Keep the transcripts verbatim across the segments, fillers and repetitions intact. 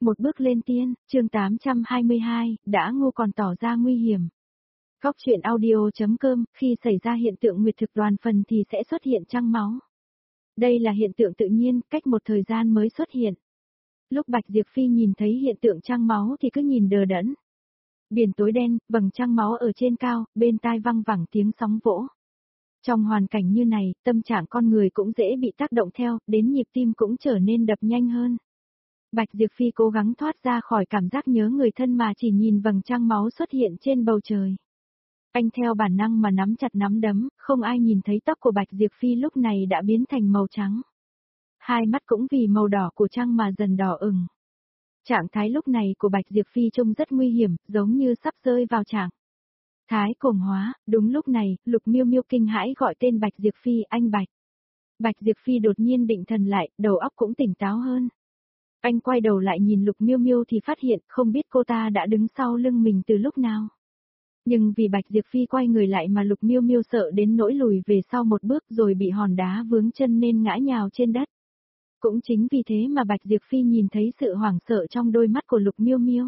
Một bước lên tiên, chương tám trăm hai mươi hai, đã ngu còn tỏ ra nguy hiểm. Góc truyện audio.com, khi xảy ra hiện tượng nguyệt thực đoàn phần thì sẽ xuất hiện trăng máu. Đây là hiện tượng tự nhiên, cách một thời gian mới xuất hiện. Lúc Bạch Diệp Phi nhìn thấy hiện tượng trăng máu thì cứ nhìn đờ đẫn. Biển tối đen, vầng trăng máu ở trên cao, bên tai văng vẳng tiếng sóng vỗ. Trong hoàn cảnh như này, tâm trạng con người cũng dễ bị tác động theo, đến nhịp tim cũng trở nên đập nhanh hơn. Bạch Diệp Phi cố gắng thoát ra khỏi cảm giác nhớ người thân mà chỉ nhìn vầng trăng máu xuất hiện trên bầu trời. Anh theo bản năng mà nắm chặt nắm đấm, không ai nhìn thấy tóc của Bạch Diệp Phi lúc này đã biến thành màu trắng. Hai mắt cũng vì màu đỏ của trăng mà dần đỏ ửng. Trạng thái lúc này của Bạch Diệp Phi trông rất nguy hiểm, giống như sắp rơi vào trạng thái cuồng hóa. Đúng lúc này, Lục Miêu Miêu kinh hãi gọi tên Bạch Diệp Phi, anh Bạch. Bạch Diệp Phi đột nhiên định thần lại, đầu óc cũng tỉnh táo hơn. Anh quay đầu lại nhìn Lục Miêu Miêu thì phát hiện không biết cô ta đã đứng sau lưng mình từ lúc nào. Nhưng vì Bạch Diệp Phi quay người lại mà Lục Miêu Miêu sợ đến nỗi lùi về sau một bước rồi bị hòn đá vướng chân nên ngã nhào trên đất. Cũng chính vì thế mà Bạch Diệp Phi nhìn thấy sự hoảng sợ trong đôi mắt của Lục Miêu Miêu.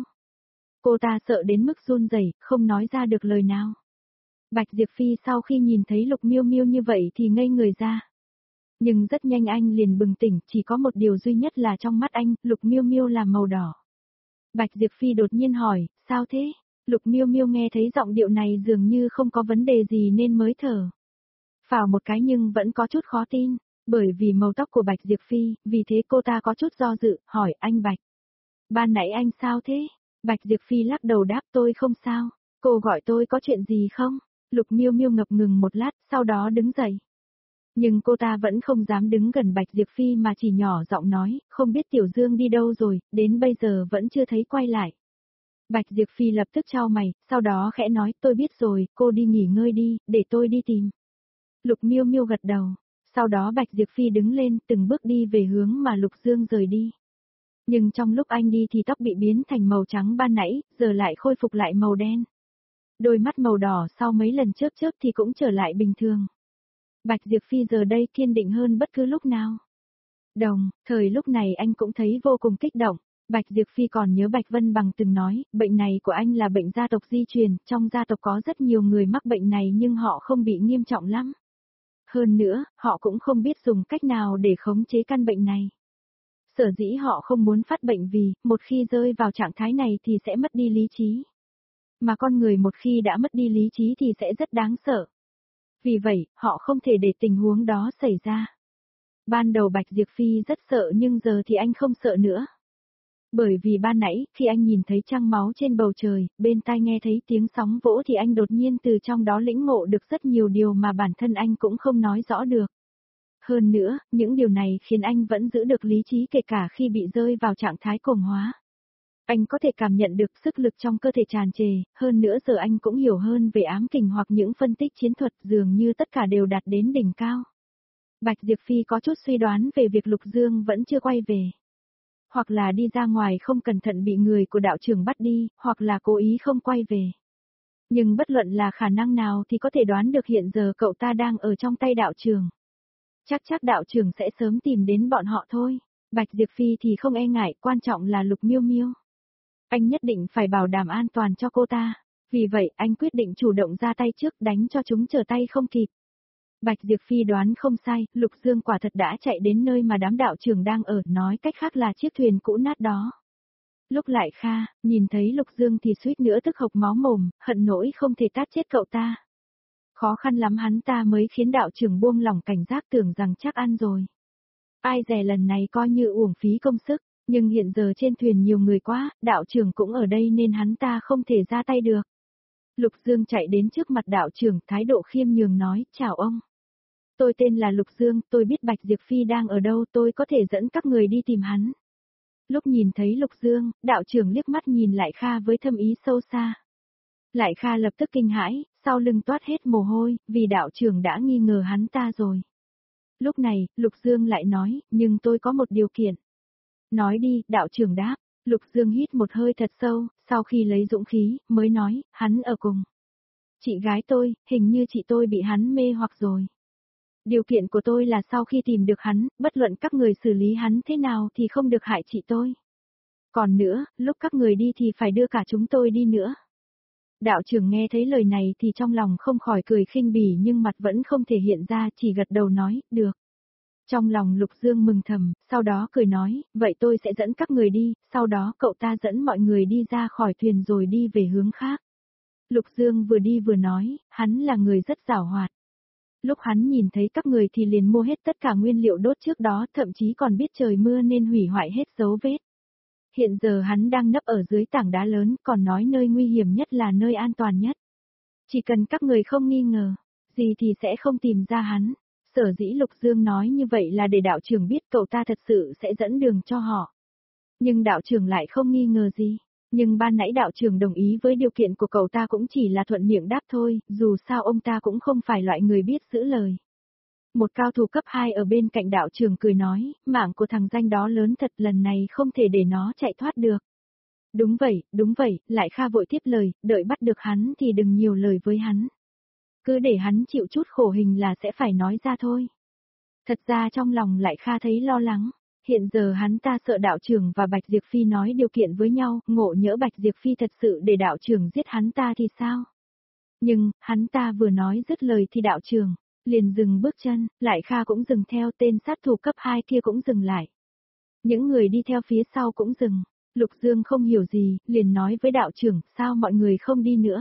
Cô ta sợ đến mức run rẩy, không nói ra được lời nào. Bạch Diệp Phi sau khi nhìn thấy Lục Miêu Miêu như vậy thì ngây người ra. Nhưng rất nhanh anh liền bừng tỉnh, chỉ có một điều duy nhất là trong mắt anh, Lục Miêu Miêu là màu đỏ. Bạch Diệp Phi đột nhiên hỏi, sao thế? Lục Miêu Miêu nghe thấy giọng điệu này dường như không có vấn đề gì nên mới thở phào một cái nhưng vẫn có chút khó tin, bởi vì màu tóc của Bạch Diệp Phi, vì thế cô ta có chút do dự, hỏi anh Bạch. Ban nãy anh sao thế? Bạch Diệp Phi lắc đầu đáp tôi không sao, cô gọi tôi có chuyện gì không? Lục Miêu Miêu ngập ngừng một lát, sau đó đứng dậy. Nhưng cô ta vẫn không dám đứng gần Bạch Diệp Phi mà chỉ nhỏ giọng nói, không biết Tiểu Dương đi đâu rồi, đến bây giờ vẫn chưa thấy quay lại. Bạch Diệp Phi lập tức chau mày, sau đó khẽ nói, tôi biết rồi, cô đi nghỉ ngơi đi, để tôi đi tìm. Lục Miêu Miêu gật đầu, sau đó Bạch Diệp Phi đứng lên, từng bước đi về hướng mà Lục Dương rời đi. Nhưng trong lúc anh đi thì tóc bị biến thành màu trắng ban nãy, giờ lại khôi phục lại màu đen. Đôi mắt màu đỏ sau mấy lần chớp chớp thì cũng trở lại bình thường. Bạch Diệp Phi giờ đây kiên định hơn bất cứ lúc nào. Đồng, thời lúc này anh cũng thấy vô cùng kích động. Bạch Diệp Phi còn nhớ Bạch Vân Bằng từng nói, bệnh này của anh là bệnh gia tộc di truyền, trong gia tộc có rất nhiều người mắc bệnh này nhưng họ không bị nghiêm trọng lắm. Hơn nữa, họ cũng không biết dùng cách nào để khống chế căn bệnh này. Sở dĩ họ không muốn phát bệnh vì, một khi rơi vào trạng thái này thì sẽ mất đi lý trí. Mà con người một khi đã mất đi lý trí thì sẽ rất đáng sợ. Vì vậy, họ không thể để tình huống đó xảy ra. Ban đầu Bạch Diệp Phi rất sợ nhưng giờ thì anh không sợ nữa. Bởi vì ban nãy, khi anh nhìn thấy trăng máu trên bầu trời, bên tai nghe thấy tiếng sóng vỗ thì anh đột nhiên từ trong đó lĩnh ngộ được rất nhiều điều mà bản thân anh cũng không nói rõ được. Hơn nữa, những điều này khiến anh vẫn giữ được lý trí kể cả khi bị rơi vào trạng thái cuồng hóa. Anh có thể cảm nhận được sức lực trong cơ thể tràn trề, hơn nữa giờ anh cũng hiểu hơn về ám kình hoặc những phân tích chiến thuật dường như tất cả đều đạt đến đỉnh cao. Bạch Diệp Phi có chút suy đoán về việc Lục Dương vẫn chưa quay về. Hoặc là đi ra ngoài không cẩn thận bị người của đạo trưởng bắt đi, hoặc là cố ý không quay về. Nhưng bất luận là khả năng nào thì có thể đoán được hiện giờ cậu ta đang ở trong tay đạo trưởng. Chắc chắc đạo trưởng sẽ sớm tìm đến bọn họ thôi. Bạch Diệp Phi thì không e ngại, quan trọng là Lục Miêu Miêu. Anh nhất định phải bảo đảm an toàn cho cô ta. Vì vậy, anh quyết định chủ động ra tay trước đánh cho chúng trở tay không kịp. Bạch Diệp Phi đoán không sai, Lục Dương quả thật đã chạy đến nơi mà đám đạo trưởng đang ở, nói cách khác là chiếc thuyền cũ nát đó. Lúc lại Kha, nhìn thấy Lục Dương thì suýt nữa tức hộc máu mồm, hận nỗi không thể tát chết cậu ta. Khó khăn lắm hắn ta mới khiến đạo trưởng buông lỏng cảnh giác tưởng rằng chắc ăn rồi. Ai dè lần này coi như uổng phí công sức, nhưng hiện giờ trên thuyền nhiều người quá, đạo trưởng cũng ở đây nên hắn ta không thể ra tay được. Lục Dương chạy đến trước mặt đạo trưởng, thái độ khiêm nhường nói, chào ông. Tôi tên là Lục Dương, tôi biết Bạch Diệp Phi đang ở đâu, tôi có thể dẫn các người đi tìm hắn. Lúc nhìn thấy Lục Dương, đạo trưởng liếc mắt nhìn Lại Kha với thâm ý sâu xa. Lại Kha lập tức kinh hãi, sau lưng toát hết mồ hôi, vì đạo trưởng đã nghi ngờ hắn ta rồi. Lúc này, Lục Dương lại nói, nhưng tôi có một điều kiện. Nói đi, đạo trưởng đáp. Lục Dương hít một hơi thật sâu, sau khi lấy dũng khí, mới nói, hắn ở cùng chị gái tôi, hình như chị tôi bị hắn mê hoặc rồi. Điều kiện của tôi là sau khi tìm được hắn, bất luận các người xử lý hắn thế nào thì không được hại chị tôi. Còn nữa, lúc các người đi thì phải đưa cả chúng tôi đi nữa. Đạo trưởng nghe thấy lời này thì trong lòng không khỏi cười khinh bỉ nhưng mặt vẫn không thể hiện ra, chỉ gật đầu nói, được. Trong lòng Lục Dương mừng thầm, sau đó cười nói, vậy tôi sẽ dẫn các người đi, sau đó cậu ta dẫn mọi người đi ra khỏi thuyền rồi đi về hướng khác. Lục Dương vừa đi vừa nói, hắn là người rất giàu hoạt. Lúc hắn nhìn thấy các người thì liền mua hết tất cả nguyên liệu đốt trước đó, thậm chí còn biết trời mưa nên hủy hoại hết dấu vết. Hiện giờ hắn đang nấp ở dưới tảng đá lớn, còn nói nơi nguy hiểm nhất là nơi an toàn nhất. Chỉ cần các người không nghi ngờ, gì thì sẽ không tìm ra hắn. Sở dĩ Lục Dương nói như vậy là để đạo trưởng biết cậu ta thật sự sẽ dẫn đường cho họ. Nhưng đạo trưởng lại không nghi ngờ gì. Nhưng ban nãy đạo trưởng đồng ý với điều kiện của cậu ta cũng chỉ là thuận miệng đáp thôi, dù sao ông ta cũng không phải loại người biết giữ lời. Một cao thủ cấp hai ở bên cạnh đạo trưởng cười nói, mạng của thằng danh đó lớn thật, lần này không thể để nó chạy thoát được. Đúng vậy, đúng vậy, Lại Kha vội tiếp lời, đợi bắt được hắn thì đừng nhiều lời với hắn. Cứ để hắn chịu chút khổ hình là sẽ phải nói ra thôi. Thật ra trong lòng Lại Kha thấy lo lắng, hiện giờ hắn ta sợ đạo trưởng và Bạch Diệp Phi nói điều kiện với nhau, ngộ nhỡ Bạch Diệp Phi thật sự để đạo trưởng giết hắn ta thì sao? Nhưng, hắn ta vừa nói dứt lời thì đạo trưởng liền dừng bước chân, Lại Kha cũng dừng theo, tên sát thủ cấp hai kia cũng dừng lại. Những người đi theo phía sau cũng dừng, Lục Dương không hiểu gì, liền nói với đạo trưởng, sao mọi người không đi nữa?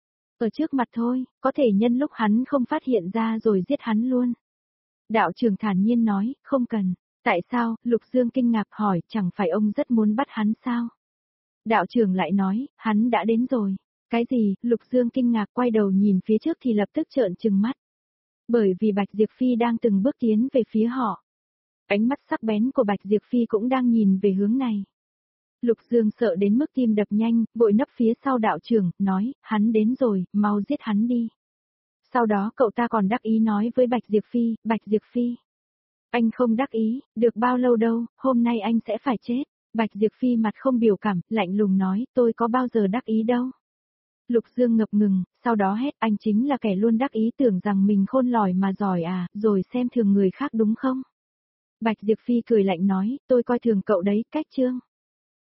Ở trước mặt thôi, có thể nhân lúc hắn không phát hiện ra rồi giết hắn luôn. Đạo trưởng thản nhiên nói, không cần. Tại sao? Lục Dương kinh ngạc hỏi, chẳng phải ông rất muốn bắt hắn sao? Đạo trưởng lại nói, hắn đã đến rồi. Cái gì? Lục Dương kinh ngạc quay đầu nhìn phía trước thì lập tức trợn trừng mắt. Bởi vì Bạch Diệp Phi đang từng bước tiến về phía họ. Ánh mắt sắc bén của Bạch Diệp Phi cũng đang nhìn về hướng này. Lục Dương sợ đến mức tim đập nhanh, vội nấp phía sau đạo trưởng, nói, hắn đến rồi, mau giết hắn đi. Sau đó cậu ta còn đắc ý nói với Bạch Diệp Phi, Bạch Diệp Phi. Anh không đắc ý, được bao lâu đâu, hôm nay anh sẽ phải chết. Bạch Diệp Phi mặt không biểu cảm, lạnh lùng nói, tôi có bao giờ đắc ý đâu. Lục Dương ngập ngừng, sau đó hét, anh chính là kẻ luôn đắc ý tưởng rằng mình khôn lỏi mà giỏi à, rồi xem thường người khác đúng không? Bạch Diệp Phi cười lạnh nói, tôi coi thường cậu đấy, cách chương.